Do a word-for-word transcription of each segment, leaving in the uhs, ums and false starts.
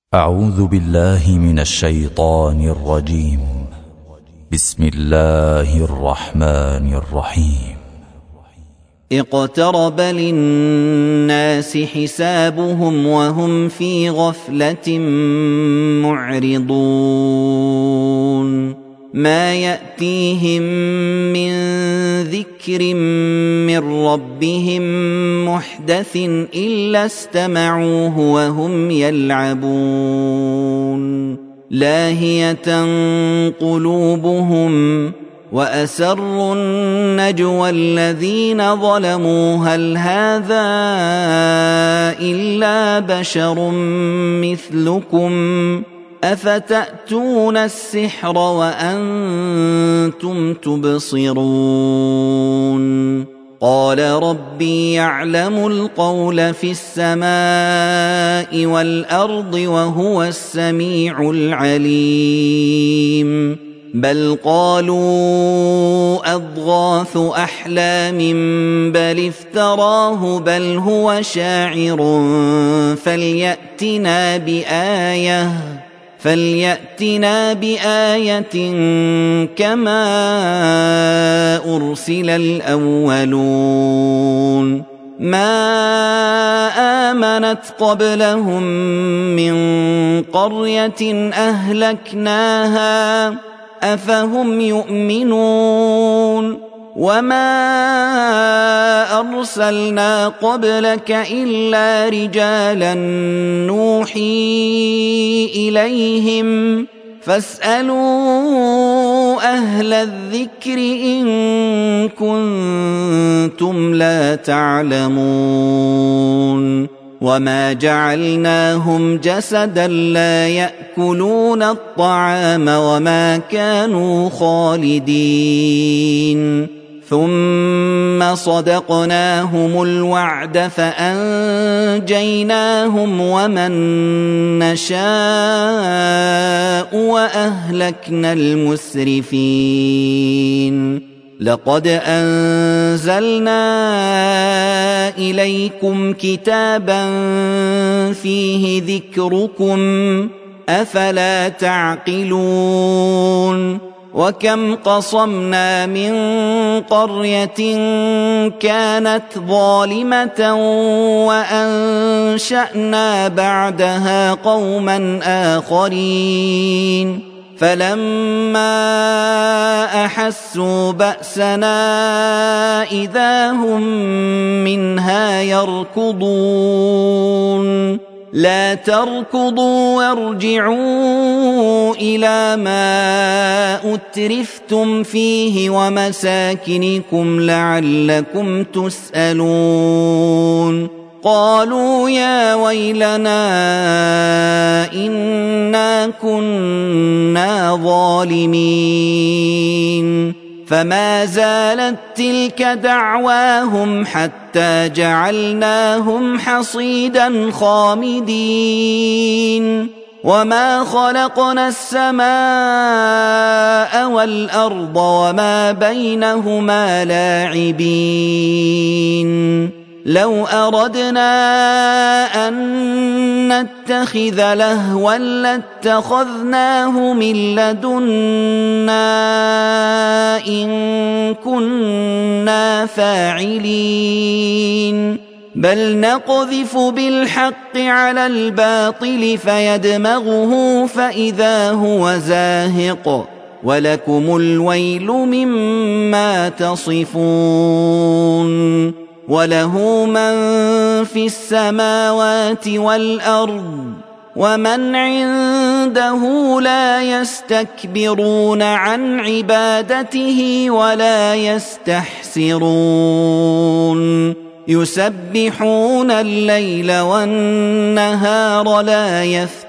أعوذ بالله من الشيطان الرجيم. بسم الله الرحمن الرحيم. اقترب للناس حسابهم وهم في غفلة معرضون ما يأتيهم من ذكر من ربهم محدث إلا استمعوه وهم يلعبون لاهية قلوبهم وأسروا النجوى الذين ظلموا هل هذا إلا بشر مثلكم أفتأتون السحر وأنتم تبصرون قال ربي يعلم القول في السماء والأرض وهو السميع العليم بل قالوا أضغاث أحلام بل افتراه بل هو شاعر فليأتنا بآية فليأتنا بآية كما أرسل الأولون ما آمنت قبلهم من قرية أهلكناها أفهم يؤمنون وما أرسلنا قبلك إلا رجالا نوحي إليهم فاسألوا أهل الذكر إن كنتم لا تعلمون وما جعلناهم جسدا لا يأكلون الطعام وما كانوا خالدين ثم صدقناهم الوعد فأنجيناهم ومن نشاء وأهلكنا المسرفين لقد أنزلنا إليكم كتابا فيه ذكركم أفلا تعقلون وكم قصمنا من قرية كانت ظالمة وأنشأنا بعدها قوما آخرين فلما أحسوا بأسنا إذا هم منها يركضون لا تركضوا وارجعوا إلى ما أترفتم فيه ومساكنكم لعلكم تسألون قالوا يا ويلنا إنا كنا ظالمين فما زالت تلك دعواهم حتى جعلناهم حصيدا خامدين وما خلقنا السماء والأرض وما بينهما لاعبين لو أردنا أن نتخذ لهوا لاتخذناه من لدنا إن كنا فاعلين بل نقذف بالحق على الباطل فيدمغه فإذا هو زاهق ولكم الويل مما تصفون وله من في السماوات والأرض ومن عنده لا يستكبرون عن عبادته ولا يستحسرون يسبحون الليل والنهار لا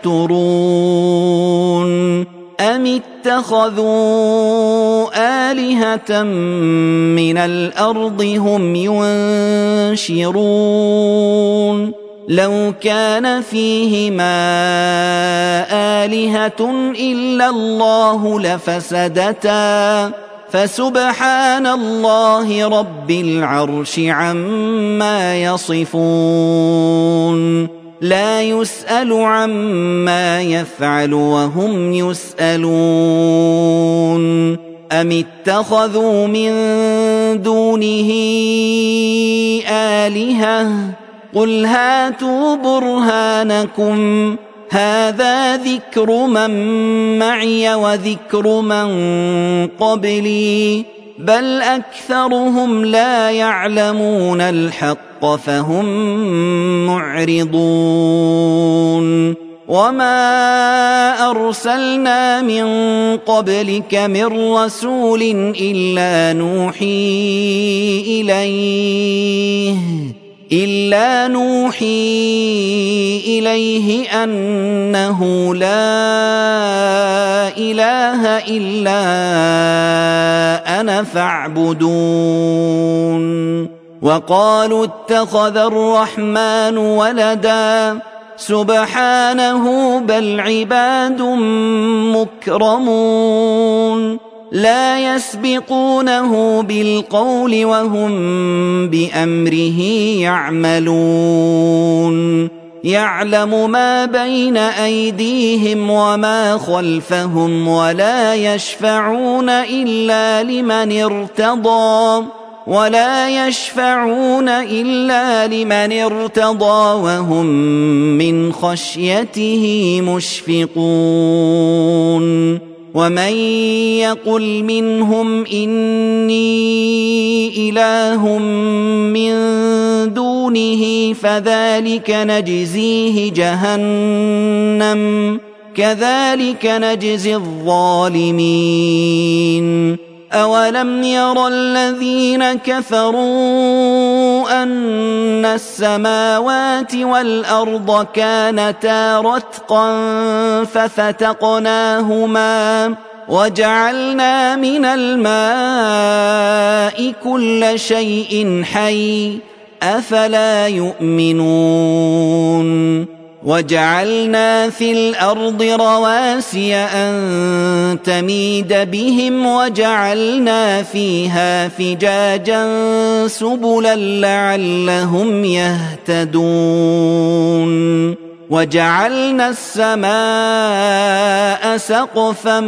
يفترون أم اتخذوا آلهة من الأرض هم ينشرون لو كان فيهما آلهة إلا الله لفسدتا فسبحان الله رب العرش عما يصفون لا يسأل عما يفعل وهم يسألون أم اتخذوا من دونه آلهة قل هاتوا برهانكم هذا ذكر من معي وذكر من قبلي بل أكثرهم لا يعلمون الحق فهم معرضون وما أرسلنا من قبلك من رسول إلا نوحي إليه إلا نوحي إليه أنه لا إله إلا أنا فاعبدون وقالوا اتخذ الرحمن ولدا سبحانه بل عباد مكرمون لا يسبقونه بالقول وهم بأمره يعملون يعلم ما بين أيديهم وما خلفهم ولا يشفعون إلا لمن ارتضى ولا يشفعون إلا لمن ارتضى وهم من خشيته مشفقون ومن يقل منهم إني إله من دونه فذلك نجزيه جهنم كذلك نجزي الظالمين أولم ير الذين كفروا أن السماوات والأرض كانتا رتقا ففتقناهما وجعلنا من الماء كل شيء حي أفلا يؤمنون وجعلنا في الأرض رواسي أن تميد بهم وجعلنا فيها فجاجا سبلا لعلهم يهتدون وجعلنا السماء سقفا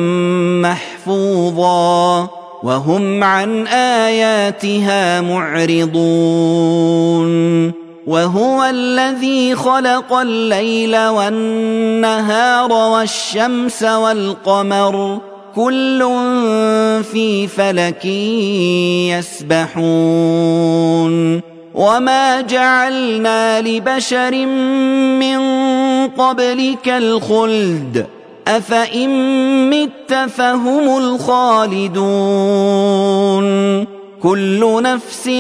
محفوظا وهم عن آياتها معرضون وهو الذي خلق الليل والنهار والشمس والقمر كل في فلك يسبحون وما جعلنا لبشر من قبلك الخلد أفإن مت فهم الخالدون كل نفس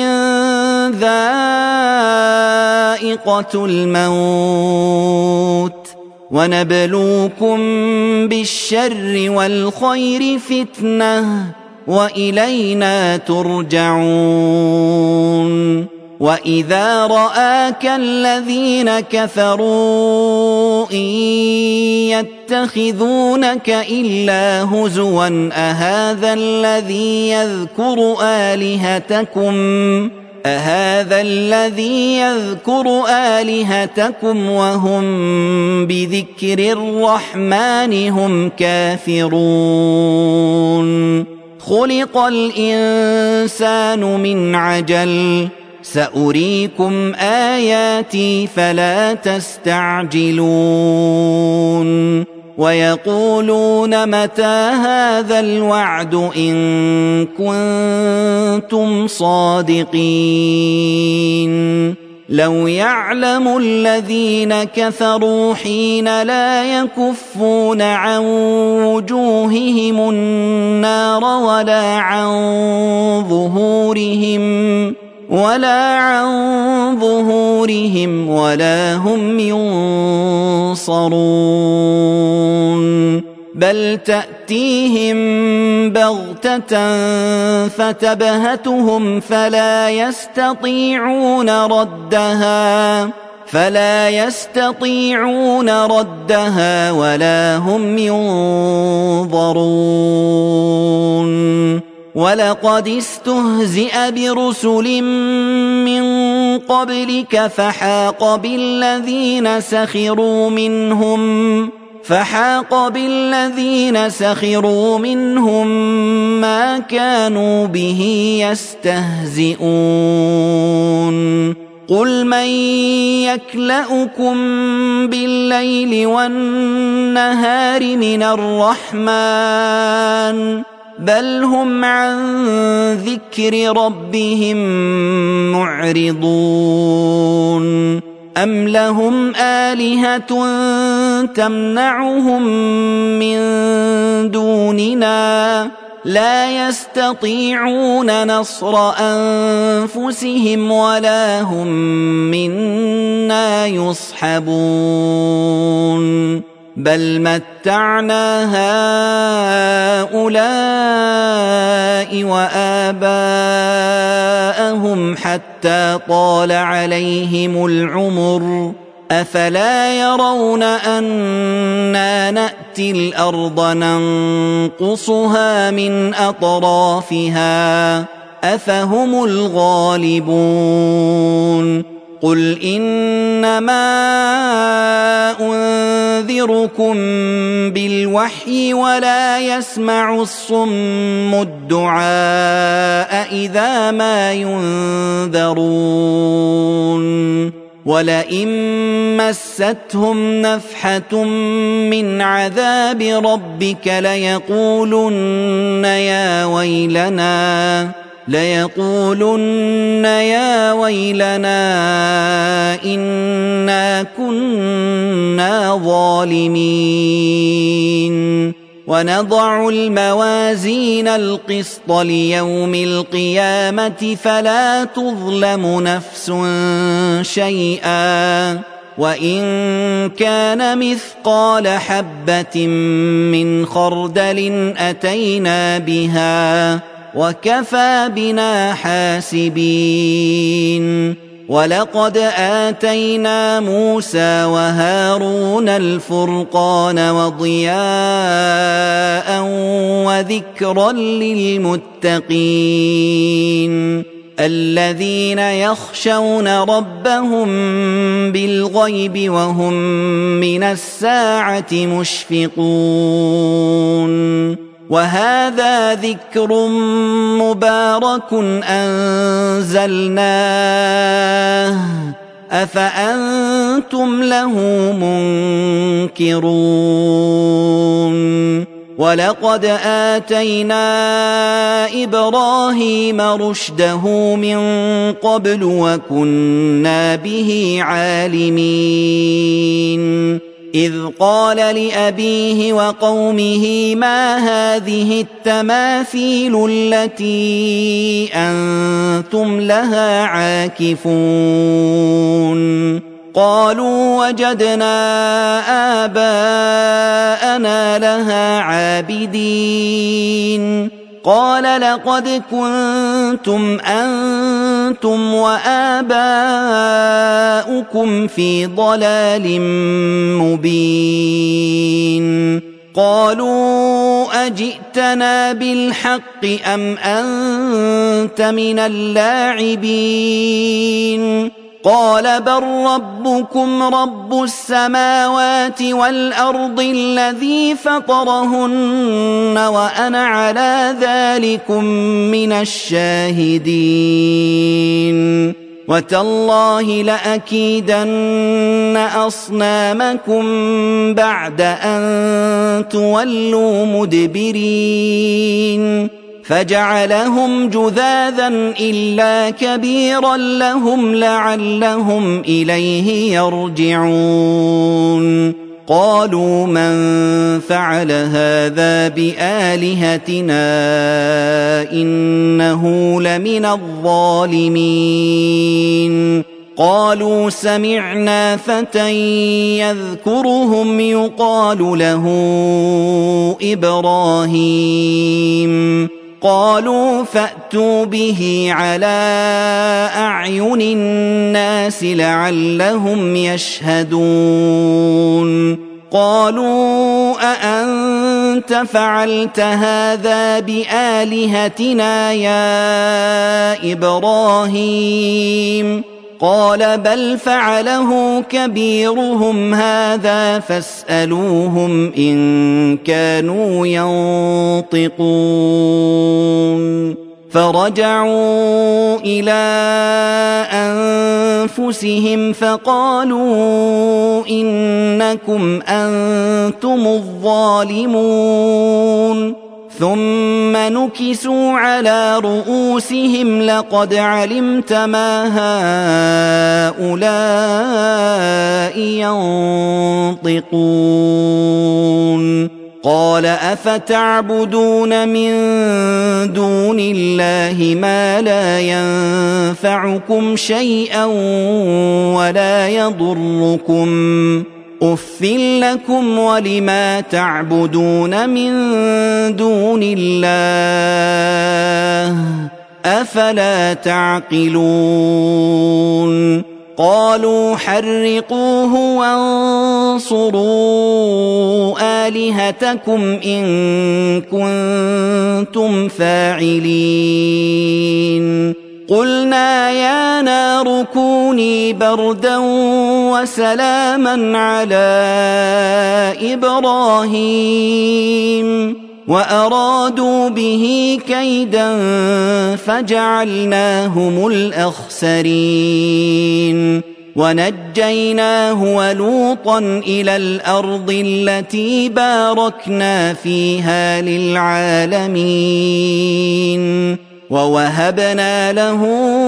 ذائقة الموت ونبلوكم بالشر والخير فتنة وإلينا ترجعون وإذا رآك الذين كفروا إن يتخذونك إلا هزوا أهذا الذي يذكر آلهتكم أهذا الذي يذكر آلهتكم وهم بذكر الرحمن هم كافرون خلق الإنسان من عجل سأريكم آياتي فلا تستعجلون ويقولون متى هذا الوعد إن كنتم صادقين لو يعلم الذين كفروا حين لا يكفون عن وجوههم النار ولا عن ظهورهم ولا عن ظهورهم ولا هم ينصرون بل تأتيهم بغتة فتبهتهم فلا يستطيعون ردها فلا يستطيعون ردها ولا هم ينظرون ولقد استهزئ برسل من قبلك فحاق بالذين سخروا منهم فحاق بالذين سخروا منهم ما كانوا به يستهزئون قل من يكلؤكم بالليل والنهار من الرحمن بل هم عن ذكر ربهم معرضون أم لهم آلهة تمنعهم من دوننا لا يستطيعون نصر أنفسهم ولا هم منا يصحبون بل متعنا هؤلاء وآباءهم حتى طال عليهم العمر أفلا يرون أنا نأتي الأرض ننقصها من أطرافها أفهم الغالبون قل إنما أنذركم بالوحي ولا يسمع الصم الدعاء إذا ما ينذرون ولئن مستهم نفحة من عذاب ربك ليقولن يا ويلنا ليقولن يا ويلنا إنا كنا ظالمين ونضع الموازين القسط ليوم القيامة فلا تظلم نفس شيئا وإن كان مثقال حبة من خردل أتينا بها وكفى بنا حاسبين ولقد آتينا موسى وهارون الفرقان وضياء وذكرا للمتقين الذين يخشون ربهم بالغيب وهم من الساعة مشفقون وهذا ذكر مبارك أنزلناه أفأنتم له منكرون ولقد آتينا إبراهيم رشده من قبل وكنا به عالمين إذ قال لأبيه وقومه ما هذه التماثيل التي أنتم لها عاكفون قالوا وجدنا آباءنا لها عابدين قال لقد كنتم أنتم وآباؤكم في ضلال مبين قالوا أجئتنا بالحق أم أنت من اللاعبين قال بل ربكم رب السماوات والأرض الذي فطرهن وأنا على ذلكم من الشاهدين وتالله لأكيدن أصنامكم بعد أن تولوا مدبرين فجعلهم جذاذا إلا كبيرا لهم لعلهم إليه يرجعون قالوا من فعل هذا بآلهتنا إنه لمن الظالمين قالوا سمعنا فتى يذكرهم يقال له إبراهيم قالوا فأتوا به على أعين الناس لعلهم يشهدون قالوا أأنت فعلت هذا بآلهتنا يا إبراهيم قال بل فعله كبيرهم هذا فاسألوهم إن كانوا ينطقون فرجعوا إلى أنفسهم فقالوا إنكم أنتم الظالمون ثم نكسوا على رؤوسهم لقد علمت ما هؤلاء ينطقون قال أفتعبدون من دون الله ما لا ينفعكم شيئا ولا يضركم أُفٍّ لكم ولما تعبدون من دون الله أفلا تعقلون قالوا حرقوه وانصروا آلهتكم إن كنتم فاعلين قلنا يا نار كوني بردا وسلاما على إبراهيم وأرادوا به كيدا فجعلناهم الأخسرين ونجيناه ولوطا إلى الأرض التي باركنا فيها للعالمين ووهبنا له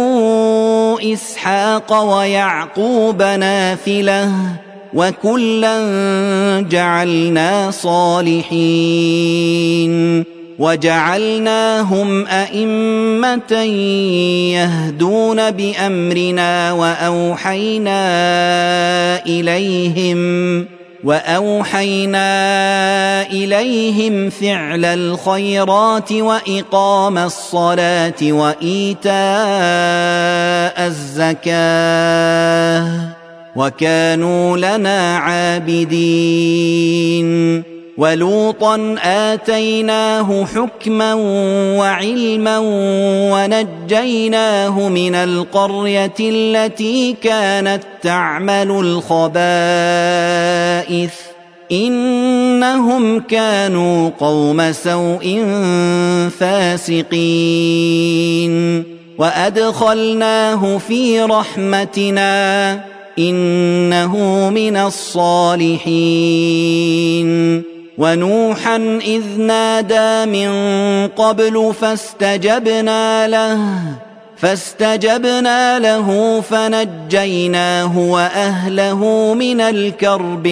إسحاق ويعقوب نافلة وكلا جعلنا صالحين وجعلناهم أئمة يهدون بأمرنا وأوحينا إليهم وأوحينا إليهم فعل الخيرات وإقام الصلاة وإيتاء الزكاة وكانوا لنا عابدين ولوطا آتيناه حكما وعلما ونجيناه من القرية التي كانت تعمل الخبائث إنهم كانوا قوم سوء فاسقين وأدخلناه في رحمتنا إنه من الصالحين ونوحا إذ نادى من قبل فاستجبنا له فاستجبنا له فنجيناه وأهله من الكرب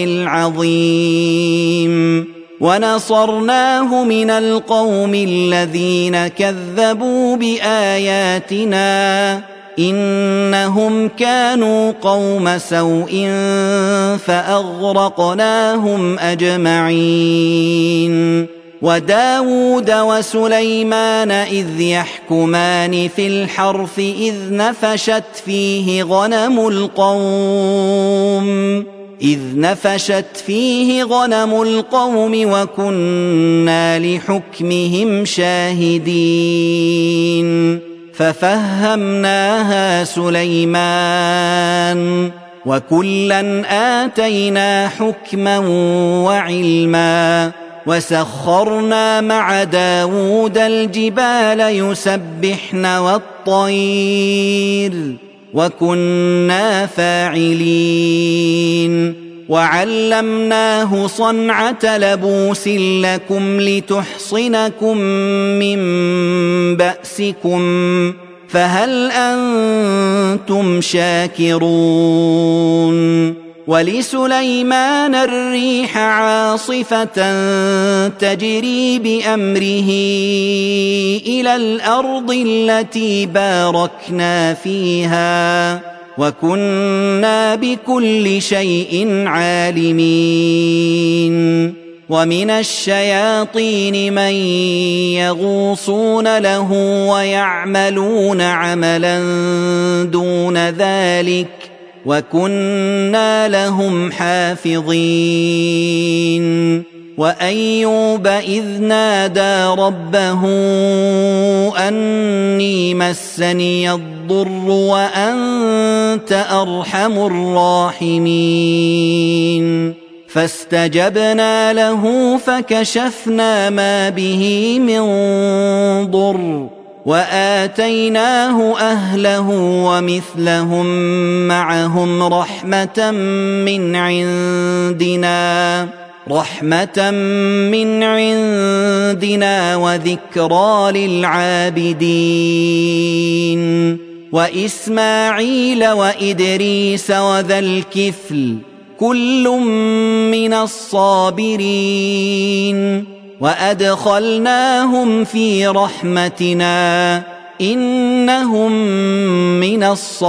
العظيم ونصرناه من القوم الذين كذبوا بآياتنا إنهم كانوا قوم سوء فأغرقناهم أجمعين وداود وسليمان إذ يحكمان في الحرث إذ نفشت فيه غنم القوم إذ نفشت فيه غنم القوم وكنا لحكمهم شاهدين ففهمناها سليمان وكلا آتينا حكما وعلما وسخرنا مع داود الجبال يسبحن والطير وكنا فاعلين وعلمناه صنعة لبوس لكم لتحصنكم من بأسكم فهل أنتم شاكرون ولسليمان الريح عاصفة تجري بأمره إلى الأرض التي باركنا فيها وكنا بكل شيء عالمين ومن الشياطين من يغوصون له ويعملون عملا دون ذلك وكنا لهم حافظين وأيوب إذ نادى ربه أني مسني الضر وأنت أرحم الراحمين فاستجبنا له فكشفنا ما به من ضر وآتيناه أهله ومثلهم معهم رحمة من عندنا رحمة من عندنا وذكرى للعابدين وإسماعيل وإدريس وذا الكفل كل من الصابرين وأدخلناهم في رحمتنا إنهم من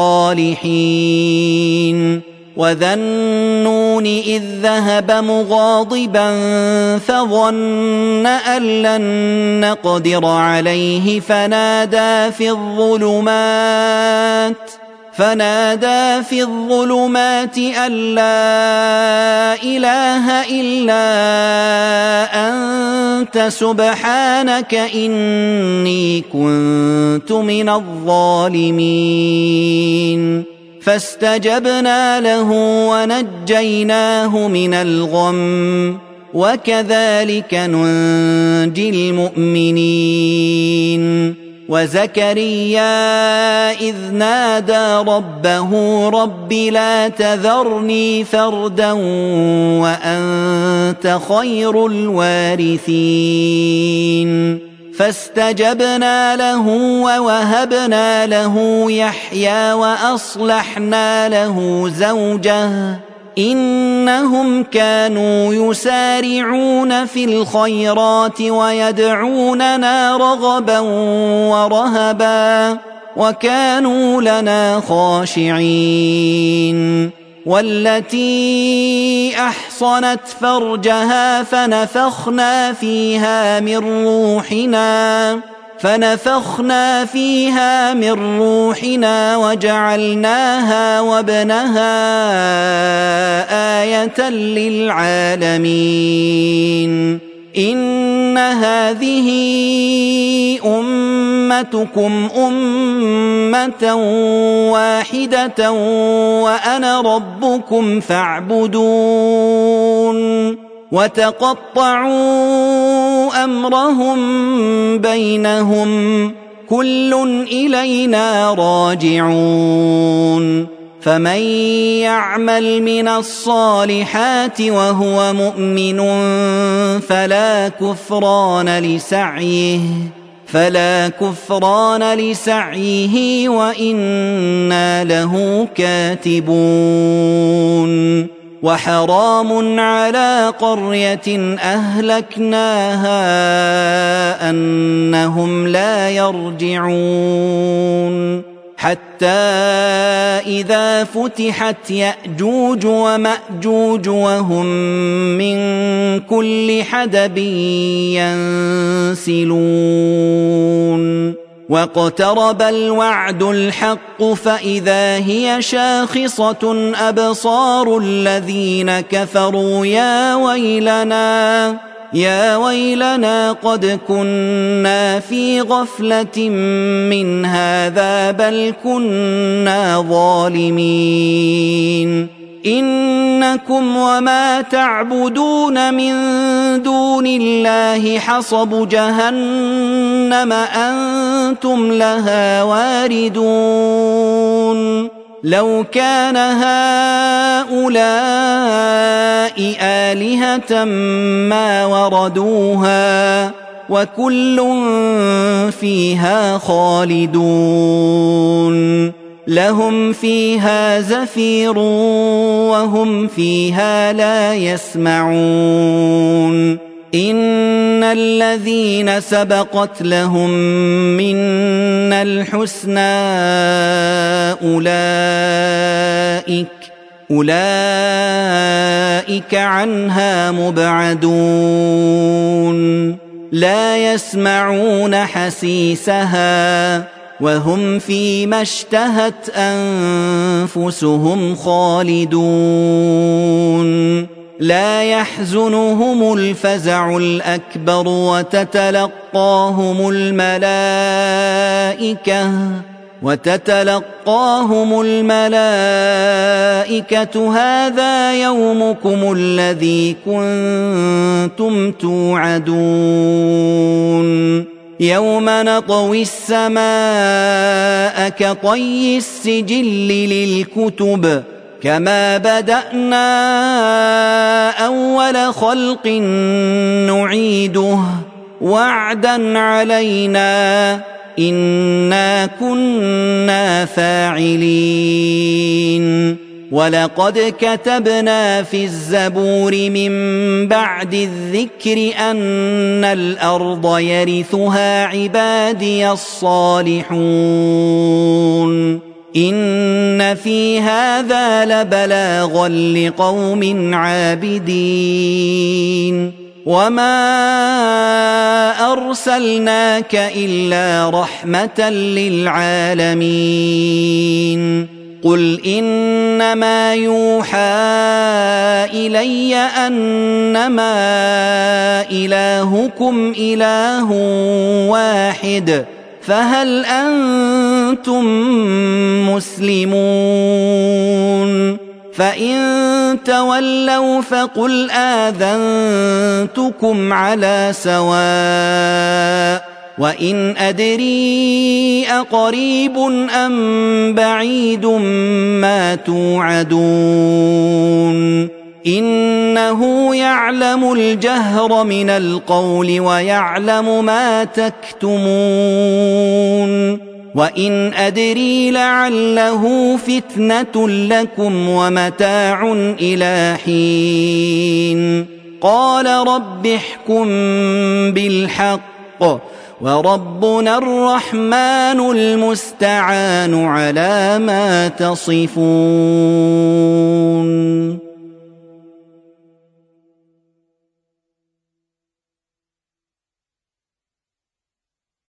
الصالحين وذا النون إذ ذهب مغاضبا فظن أن لن نقدر عليه فنادى في الظلمات فنادى في الظلمات أن لا إله إلا أنت سبحانك إني كنت من الظالمين فاستجبنا له ونجيناه من الغم وكذلك ننجي المؤمنين وزكريا إذ نادى ربه رب لا تذرني فردا وأنت خير الوارثين فاستجبنا له ووهبنا له يحيى وأصلحنا له زوجه إنهم كانوا يسارعون في الخيرات ويدعوننا رغبا ورهبا وكانوا لنا خاشعين والتي أحصنت فرجها فنفخنا فيها من روحنا فنفخنا فيها من روحنا وجعلناها وابنها آية للعالمين إن هذه أمتكم أمة واحدة وأنا ربكم فاعبدون وتقطعوا أمرهم بينهم كل إلينا راجعون فمن يعمل من الصالحات وهو مؤمن فلا كفران لسعيه فلا كفران لسعيه وإنا له كاتبون وحرام على قرية أهلكناها أنهم لا يرجعون حتى إذا فتحت يأجوج ومأجوج وهم من كل حدب ينسلون واقترب الوعد الحق فإذا هي شاخصة أبصار الذين كفروا يا ويلنا يا ويلنا قد كنا في غفلة من هذا بل كنا ظالمين إنكم وما تعبدون من دون الله حصب جهنم أنتم لها واردون لو كان هؤلاء آلهة ما وردوها وكل فيها خالدون لهم فيها زفير وهم فيها لا يسمعون إن الذين سبقت لهم منا الحسنى أولئك أولئك عنها مبعدون لا يسمعون حسيسها وهم فيما اشتهت أنفسهم خالدون لا يحزنهم الفزع الأكبر وتتلقاهم الملائكة وتتلقاهم الملائكة هذا يومكم الذي كنتم توعدون يوم نطوي السماء كطي السجل للكتب كما بدأنا أول خلق نعيده وعدا علينا إنا كنا فاعلين ولقد كتبنا في الزبور من بعد الذكر أن الأرض يرثها عبادي الصالحون إن في هذا لبلاغا لقوم عابدين وما أرسلناك إلا رحمة للعالمين قل إنما يوحى إلي أنما إلهكم إله واحد فهل أنتم مسلمون فإن تولوا فقل آذنتكم على سواء وإن أدري أقريب أم بعيد ما توعدون إنه يعلم الجهر من القول ويعلم ما تكتمون وإن أدري لعله فتنة لكم ومتاع إلى حين قال رب احكم بالحق وربنا الرحمن المستعان على ما تصفون.